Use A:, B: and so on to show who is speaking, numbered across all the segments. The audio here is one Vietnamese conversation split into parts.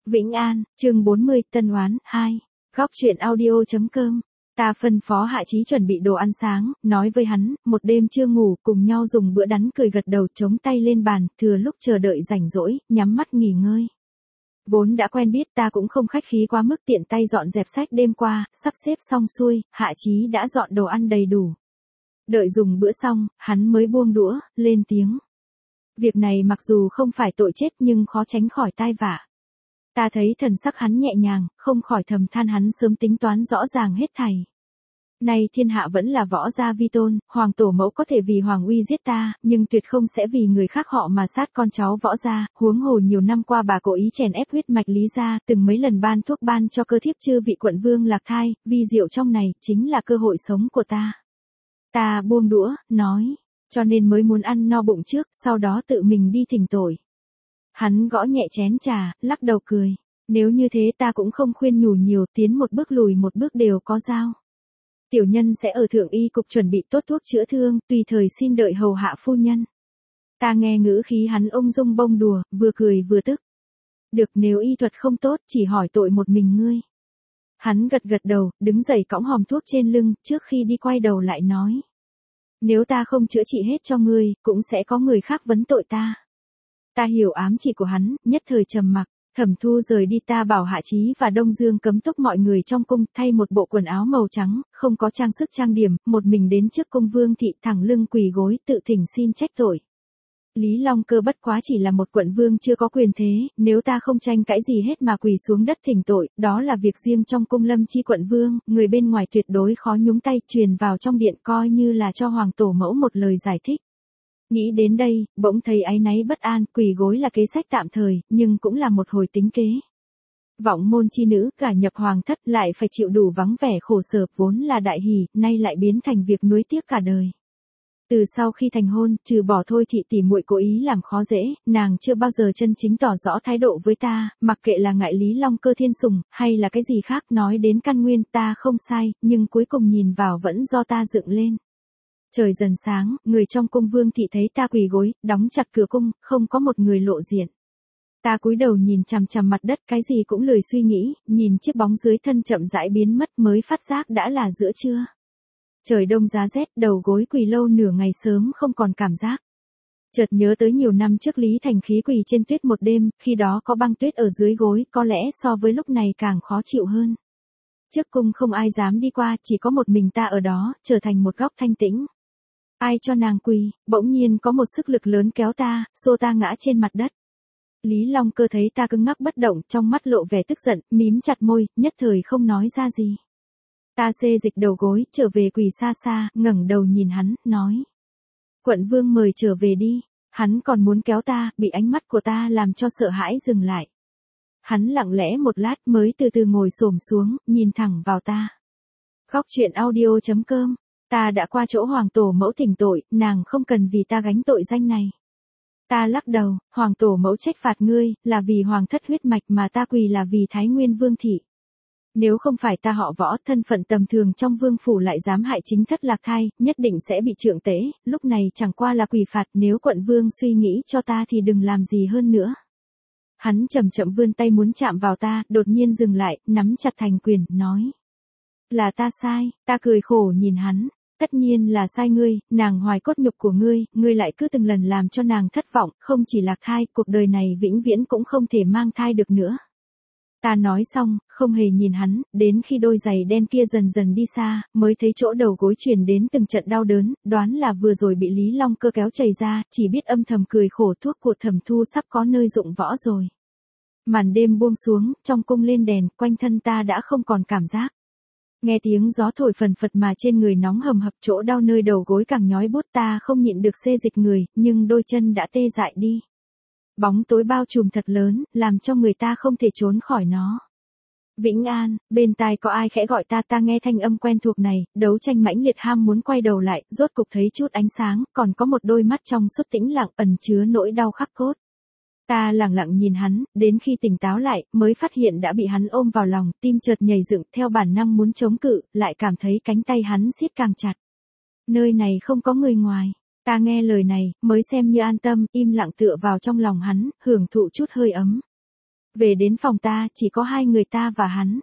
A: Vĩnh An, chương 40, Tân Oán, 2. Góc truyện audio.com. Ta phân phó Hạ Chí chuẩn bị đồ ăn sáng, nói với hắn, một đêm chưa ngủ, cùng nhau dùng bữa đắn cười gật đầu chống tay lên bàn, thừa lúc chờ đợi rảnh rỗi, nhắm mắt nghỉ ngơi. Vốn đã quen biết ta cũng không khách khí quá mức, tiện tay dọn dẹp sách đêm qua, sắp xếp xong xuôi, Hạ Chí đã dọn đồ ăn đầy đủ. Đợi dùng bữa xong, hắn mới buông đũa, lên tiếng. Việc này mặc dù không phải tội chết nhưng khó tránh khỏi tai vạ. Ta thấy thần sắc hắn nhẹ nhàng, không khỏi thầm than hắn sớm tính toán rõ ràng hết thảy. Nay thiên hạ vẫn là võ gia vi tôn, hoàng tổ mẫu có thể vì hoàng uy giết ta, nhưng tuyệt không sẽ vì người khác họ mà sát con cháu võ gia, huống hồ nhiều năm qua bà cố ý chèn ép huyết mạch Lý gia, từng mấy lần ban thuốc ban cho cơ thiếp chư vị quận vương lạc thai, vi diệu trong này, chính là cơ hội sống của ta. Ta buông đũa, nói, cho nên mới muốn ăn no bụng trước, sau đó tự mình đi thỉnh tội. Hắn gõ nhẹ chén trà, lắc đầu cười. Nếu như thế ta cũng không khuyên nhủ nhiều, tiến một bước lùi một bước đều có dao. Tiểu nhân sẽ ở thượng y cục chuẩn bị tốt thuốc chữa thương, tùy thời xin đợi hầu hạ phu nhân. Ta nghe ngữ khí hắn ung dung bông đùa, vừa cười vừa tức. Được, nếu y thuật không tốt, chỉ hỏi tội một mình ngươi. Hắn gật gật đầu, đứng dậy cõng hòm thuốc trên lưng, trước khi đi quay đầu lại nói. Nếu ta không chữa trị hết cho ngươi, cũng sẽ có người khác vấn tội ta. Ta hiểu ám chỉ của hắn, nhất thời trầm mặc. Thẩm Thu rời đi, ta bảo Hạ Chí và Đông Dương cấm túc mọi người trong cung, thay một bộ quần áo màu trắng, không có trang sức trang điểm, một mình đến trước cung vương thị, thẳng lưng quỳ gối, tự thỉnh xin trách tội. Lý Long Cơ bất quá chỉ là một quận vương chưa có quyền thế, nếu ta không tranh cãi gì hết mà quỳ xuống đất thỉnh tội, đó là việc riêng trong cung Lâm Chi quận vương, người bên ngoài tuyệt đối khó nhúng tay, truyền vào trong điện coi như là cho hoàng tổ mẫu một lời giải thích. Nghĩ đến đây, bỗng thấy áy náy bất an, quỳ gối là kế sách tạm thời, nhưng cũng là một hồi tính kế. Vọng môn chi nữ, gả nhập hoàng thất lại phải chịu đủ vắng vẻ khổ sở, vốn là đại hỷ, nay lại biến thành việc nuối tiếc cả đời. Từ sau khi thành hôn, trừ bỏ Thôi thị tỉ muội cố ý làm khó dễ, nàng chưa bao giờ chân chính tỏ rõ thái độ với ta, mặc kệ là ngại Lý Long Cơ thiên sủng, hay là cái gì khác, nói đến căn nguyên ta không sai, nhưng cuối cùng nhìn vào vẫn do ta dựng lên. Trời dần sáng, người trong cung vương thị thấy ta quỳ gối, đóng chặt cửa cung, không có một người lộ diện. Ta cúi đầu nhìn chằm chằm mặt đất, cái gì cũng lười suy nghĩ, nhìn chiếc bóng dưới thân chậm rãi biến mất mới phát giác đã là giữa trưa. Trời đông giá rét, đầu gối quỳ lâu nửa ngày sớm không còn cảm giác. Chợt nhớ tới nhiều năm trước Lý Thành Khí quỳ trên tuyết một đêm, khi đó có băng tuyết ở dưới gối, có lẽ so với lúc này càng khó chịu hơn. Trước cung không ai dám đi qua, chỉ có một mình ta ở đó, trở thành một góc thanh tĩnh. Ai cho nàng quỳ, bỗng nhiên có một sức lực lớn kéo ta, xô ta ngã trên mặt đất. Lý Long Cơ thấy ta cứng ngắc bất động, trong mắt lộ vẻ tức giận, mím chặt môi, nhất thời không nói ra gì. Ta xê dịch đầu gối, trở về quỳ xa xa, ngẩng đầu nhìn hắn, nói. Quận vương mời trở về đi. Hắn còn muốn kéo ta, bị ánh mắt của ta làm cho sợ hãi dừng lại. Hắn lặng lẽ một lát mới từ từ ngồi xổm xuống, nhìn thẳng vào ta. Góc truyện audio.com. Ta đã qua chỗ hoàng tổ mẫu thỉnh tội, nàng không cần vì ta gánh tội danh này. Ta lắc đầu, hoàng tổ mẫu trách phạt ngươi, là vì hoàng thất huyết mạch mà ta quỳ là vì Thái Nguyên vương thị. Nếu không phải ta họ Võ, thân phận tầm thường trong vương phủ lại dám hại chính thất lạc thai, nhất định sẽ bị trượng tế, lúc này chẳng qua là quỳ phạt, nếu quận vương suy nghĩ cho ta thì đừng làm gì hơn nữa. Hắn chậm chậm vươn tay muốn chạm vào ta, đột nhiên dừng lại, nắm chặt thành quyền, nói. Là ta sai, ta cười khổ nhìn hắn. Tất nhiên là sai ngươi, nàng hoài cốt nhục của ngươi, ngươi lại cứ từng lần làm cho nàng thất vọng, không chỉ lạc thai, cuộc đời này vĩnh viễn cũng không thể mang thai được nữa. Ta nói xong, không hề nhìn hắn, đến khi đôi giày đen kia dần dần đi xa, mới thấy chỗ đầu gối truyền đến từng trận đau đớn, đoán là vừa rồi bị Lý Long Cơ kéo chảy ra, chỉ biết âm thầm cười khổ, thuốc của Thẩm Thu sắp có nơi dụng võ rồi. Màn đêm buông xuống, trong cung lên đèn, quanh thân ta đã không còn cảm giác. Nghe tiếng gió thổi phần phật mà trên người nóng hầm hập, chỗ đau nơi đầu gối càng nhói buốt, ta không nhịn được xê dịch người, nhưng đôi chân đã tê dại đi. Bóng tối bao trùm thật lớn, làm cho người ta không thể trốn khỏi nó. Vĩnh An, bên tai có ai khẽ gọi ta, ta nghe thanh âm quen thuộc này, đấu tranh mãnh liệt ham muốn quay đầu lại, rốt cục thấy chút ánh sáng, còn có một đôi mắt trong suốt tĩnh lặng ẩn chứa nỗi đau khắc cốt. Ta lặng lặng nhìn hắn, đến khi tỉnh táo lại, mới phát hiện đã bị hắn ôm vào lòng, tim chợt nhảy dựng, theo bản năng muốn chống cự, lại cảm thấy cánh tay hắn siết càng chặt. Nơi này không có người ngoài. Ta nghe lời này, mới xem như an tâm, im lặng tựa vào trong lòng hắn, hưởng thụ chút hơi ấm. Về đến phòng ta, chỉ có hai người ta và hắn.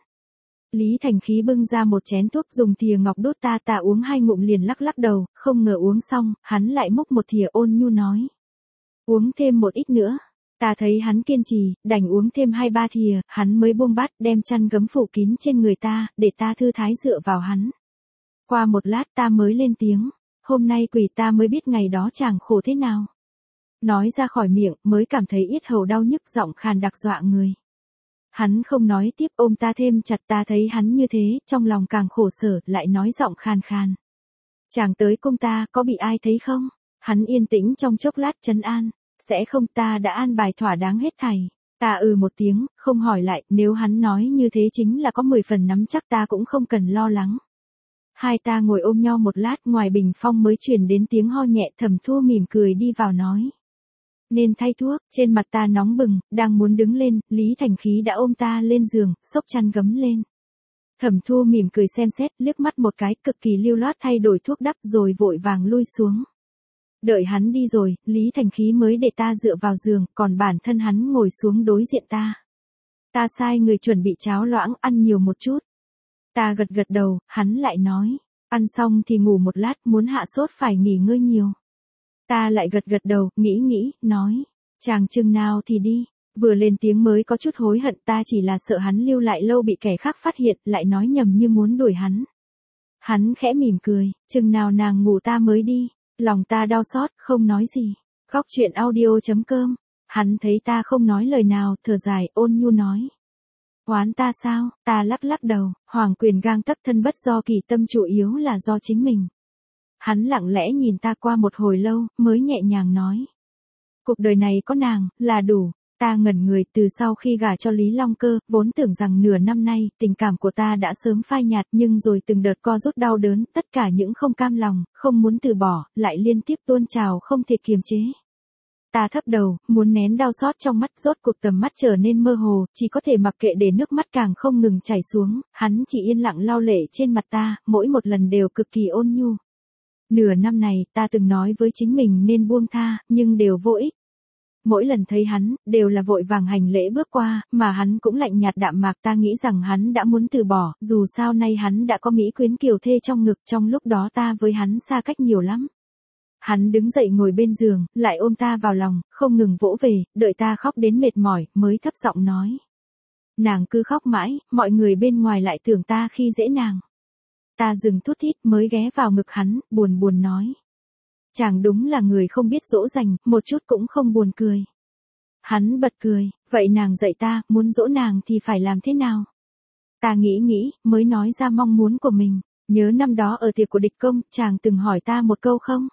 A: Lý Thành Khí bưng ra một chén thuốc dùng thìa ngọc đút ta uống 2 ngụm liền lắc lắc đầu, không ngờ uống xong, hắn lại múc một thìa ôn nhu nói. Uống thêm một ít nữa. Ta thấy hắn kiên trì, đành uống thêm 2-3 thìa, hắn mới buông bát đem chăn gấm phủ kín trên người ta, để ta thư thái dựa vào hắn. Qua một lát ta mới lên tiếng, hôm nay quỷ ta mới biết ngày đó chàng khổ thế nào. Nói ra khỏi miệng, mới cảm thấy yết hầu đau nhức, giọng khàn đặc dọa người. Hắn không nói tiếp, ôm ta thêm chặt, ta thấy hắn như thế, trong lòng càng khổ sở, lại nói giọng khàn khàn. Chàng tới cung ta, có bị ai thấy không? Hắn yên tĩnh trong chốc lát trấn an. Sẽ không, ta đã an bài thỏa đáng hết thảy. Ta một tiếng, không hỏi lại, nếu hắn nói như thế chính là có 10 phần nắm chắc, ta cũng không cần lo lắng. Hai ta ngồi ôm nhau một lát, ngoài bình phong mới truyền đến tiếng ho nhẹ. Thẩm Thu mỉm cười đi vào nói. Nên thay thuốc, trên mặt ta nóng bừng, đang muốn đứng lên, Lý Thành Khí đã ôm ta lên giường, xốc chăn gấm lên. Thẩm Thu mỉm cười xem xét, liếc mắt một cái, cực kỳ lưu loát thay đổi thuốc đắp rồi vội vàng lui xuống. Đợi hắn đi rồi, Lý Thành Khí mới để ta dựa vào giường, còn bản thân hắn ngồi xuống đối diện ta. Ta sai người chuẩn bị cháo loãng, ăn nhiều một chút. Ta gật gật đầu, hắn lại nói, ăn xong thì ngủ một lát, muốn hạ sốt phải nghỉ ngơi nhiều. Ta lại gật gật đầu, nghĩ, nói, chàng chừng nào thì đi. Vừa lên tiếng mới có chút hối hận, ta chỉ là sợ hắn lưu lại lâu bị kẻ khác phát hiện, lại nói nhầm như muốn đuổi hắn. Hắn khẽ mỉm cười, chừng nào nàng ngủ ta mới đi. Lòng ta đau xót, không nói gì. Góc truyện audio.com. Hắn thấy ta không nói lời nào, thở dài, ôn nhu nói. Oán ta sao? Ta lắc lắc đầu, hoàng quyền gang tấc thân bất do kỳ, tâm chủ yếu là do chính mình. Hắn lặng lẽ nhìn ta qua một hồi lâu, mới nhẹ nhàng nói. Cuộc đời này có nàng, là đủ. Ta ngẩn người, từ sau khi gả cho Lý Long Cơ, vốn tưởng rằng nửa năm nay, tình cảm của ta đã sớm phai nhạt, nhưng rồi từng đợt co rút đau đớn, tất cả những không cam lòng, không muốn từ bỏ, lại liên tiếp tuôn trào không thể kiềm chế. Ta thấp đầu, muốn nén đau xót trong mắt, rốt cuộc tầm mắt trở nên mơ hồ, chỉ có thể mặc kệ để nước mắt càng không ngừng chảy xuống, hắn chỉ yên lặng lau lệ trên mặt ta, mỗi một lần đều cực kỳ ôn nhu. Nửa năm này, ta từng nói với chính mình nên buông tha, nhưng đều vô ích. Mỗi lần thấy hắn, đều là vội vàng hành lễ bước qua, mà hắn cũng lạnh nhạt đạm mạc, ta nghĩ rằng hắn đã muốn từ bỏ, dù sao nay hắn đã có mỹ quyến kiều thê trong ngực, trong lúc đó ta với hắn xa cách nhiều lắm. Hắn đứng dậy ngồi bên giường, lại ôm ta vào lòng, không ngừng vỗ về, đợi ta khóc đến mệt mỏi, mới thấp giọng nói. Nàng cứ khóc mãi, mọi người bên ngoài lại tưởng ta khi dễ nàng. Ta dừng thút thít mới ghé vào ngực hắn, buồn nói. Chàng đúng là người không biết dỗ dành, một chút cũng không buồn cười. Hắn bật cười, vậy nàng dạy ta, muốn dỗ nàng thì phải làm thế nào? Ta nghĩ, mới nói ra mong muốn của mình. Nhớ năm đó ở tiệc của địch công, chàng từng hỏi ta một câu không?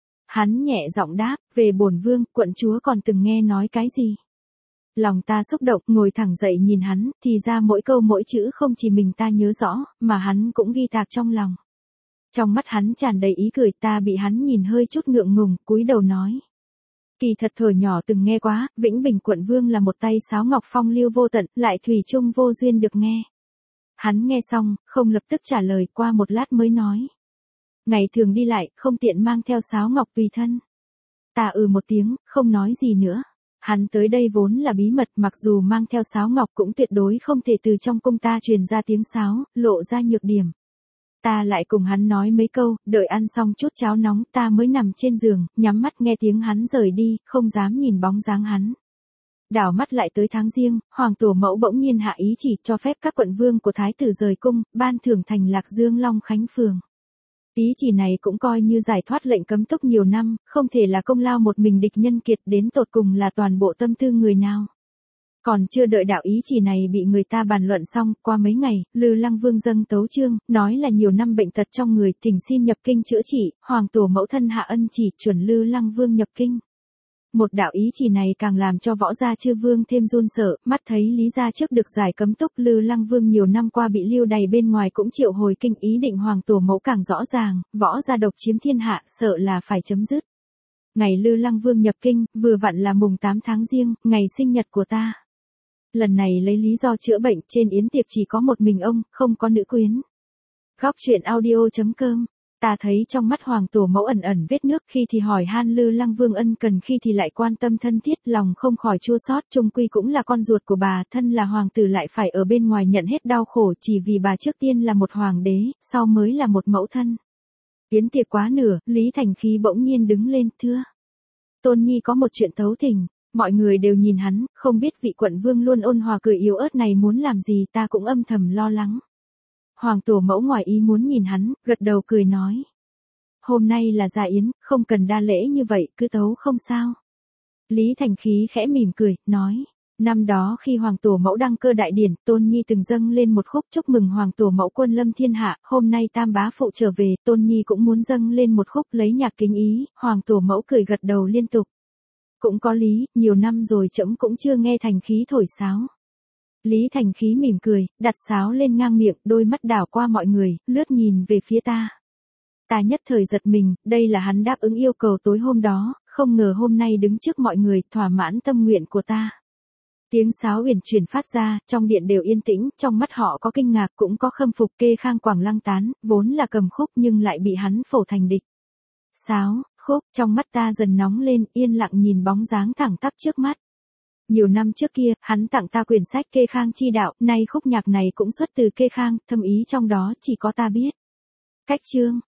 A: Hắn nhẹ giọng đáp, về bổn vương, quận chúa còn từng nghe nói cái gì? Lòng ta xúc động, ngồi thẳng dậy nhìn hắn, thì ra mỗi câu mỗi chữ không chỉ mình ta nhớ rõ, mà hắn cũng ghi tạc trong lòng. Trong mắt hắn tràn đầy ý cười, ta bị hắn nhìn hơi chút ngượng ngùng, cúi đầu nói. Kỳ thật thời nhỏ từng nghe quá, Vĩnh Bình quận vương là một tay sáo ngọc phong lưu vô tận, lại thủy chung vô duyên được nghe. Hắn nghe xong, không lập tức trả lời, qua một lát mới nói. Ngày thường đi lại, không tiện mang theo sáo ngọc tùy thân. Ta một tiếng, không nói gì nữa. Hắn tới đây vốn là bí mật, mặc dù mang theo sáo ngọc cũng tuyệt đối không thể từ trong cung ta truyền ra tiếng sáo, lộ ra nhược điểm. Ta lại cùng hắn nói mấy câu, đợi ăn xong chút cháo nóng, ta mới nằm trên giường, nhắm mắt nghe tiếng hắn rời đi, không dám nhìn bóng dáng hắn. Đảo mắt lại tới tháng Giêng, Hoàng tổ mẫu bỗng nhiên hạ ý chỉ cho phép các quận vương của thái tử rời cung, ban thưởng thành Lạc Dương Long Khánh Phường. Ý chỉ này cũng coi như giải thoát lệnh cấm túc nhiều năm, không thể là công lao một mình địch nhân kiệt, đến tột cùng là toàn bộ tâm tư người nào. Còn chưa đợi đạo ý chỉ này bị người ta bàn luận xong, qua mấy ngày, Lư Lăng Vương dâng tấu chương, nói là nhiều năm bệnh tật trong người, thỉnh xin nhập kinh chữa trị, Hoàng tổ mẫu thân hạ ân chỉ, chuẩn Lư Lăng Vương nhập kinh. Một đạo ý chỉ này càng làm cho võ gia chư vương thêm run sợ, mắt thấy Lý gia trước được giải cấm túc, Lư Lăng Vương nhiều năm qua bị lưu đày bên ngoài cũng triệu hồi kinh, ý định Hoàng tổ mẫu càng rõ ràng, võ gia độc chiếm thiên hạ, sợ là phải chấm dứt. Ngày Lư Lăng Vương nhập kinh, vừa vặn là mùng 8 tháng Giêng, ngày sinh nhật của ta. Lần này lấy lý do chữa bệnh, trên yến tiệc chỉ có một mình ông, không có nữ quyến. Góc truyện audio.com Ta thấy trong mắt hoàng tổ mẫu ẩn ẩn vết nước, khi thì hỏi han Lư Lăng Vương ân cần, khi thì lại quan tâm thân thiết, lòng không khỏi chua xót, chung quy cũng là con ruột của bà, thân là hoàng tử lại phải ở bên ngoài nhận hết đau khổ, chỉ vì bà trước tiên là một hoàng đế, sau mới là một mẫu thân. Yến tiệc quá nửa, Lý Thành Khí bỗng nhiên đứng lên, thưa. Tôn Nhi có một chuyện tấu tình. Mọi người đều nhìn hắn, không biết vị quận vương luôn ôn hòa cười yếu ớt này muốn làm gì, ta cũng âm thầm lo lắng. Hoàng tổ mẫu ngoài ý muốn nhìn hắn, gật đầu cười nói. Hôm nay là dạ yến, không cần đa lễ như vậy, cứ tấu không sao. Lý Thành Khí khẽ mỉm cười, nói. Năm đó khi Hoàng tổ mẫu đăng cơ đại điển, Tôn Nhi từng dâng lên một khúc chúc mừng Hoàng tổ mẫu quân lâm thiên hạ, hôm nay Tam bá phụ trở về, Tôn Nhi cũng muốn dâng lên một khúc lấy nhạc kính ý, Hoàng tổ mẫu cười gật đầu liên tục. Cũng có lý, nhiều năm rồi trẫm cũng chưa nghe Thành Khí thổi sáo. Lý Thành Khí mỉm cười, đặt sáo lên ngang miệng, đôi mắt đảo qua mọi người, lướt nhìn về phía ta. Ta nhất thời giật mình, đây là hắn đáp ứng yêu cầu tối hôm đó, không ngờ hôm nay đứng trước mọi người, thỏa mãn tâm nguyện của ta. Tiếng sáo uyển chuyển phát ra, trong điện đều yên tĩnh, trong mắt họ có kinh ngạc cũng có khâm phục. Kê Khang Quảng Lăng tán, vốn là cầm khúc nhưng lại bị hắn phổ thành địch. Sáo, khúc, trong mắt ta dần nóng lên, yên lặng nhìn bóng dáng thẳng tắp trước mắt. Nhiều năm trước kia, hắn tặng ta quyển sách Kê Khang chi đạo, nay khúc nhạc này cũng xuất từ Kê Khang, thâm ý trong đó chỉ có ta biết. Cách chương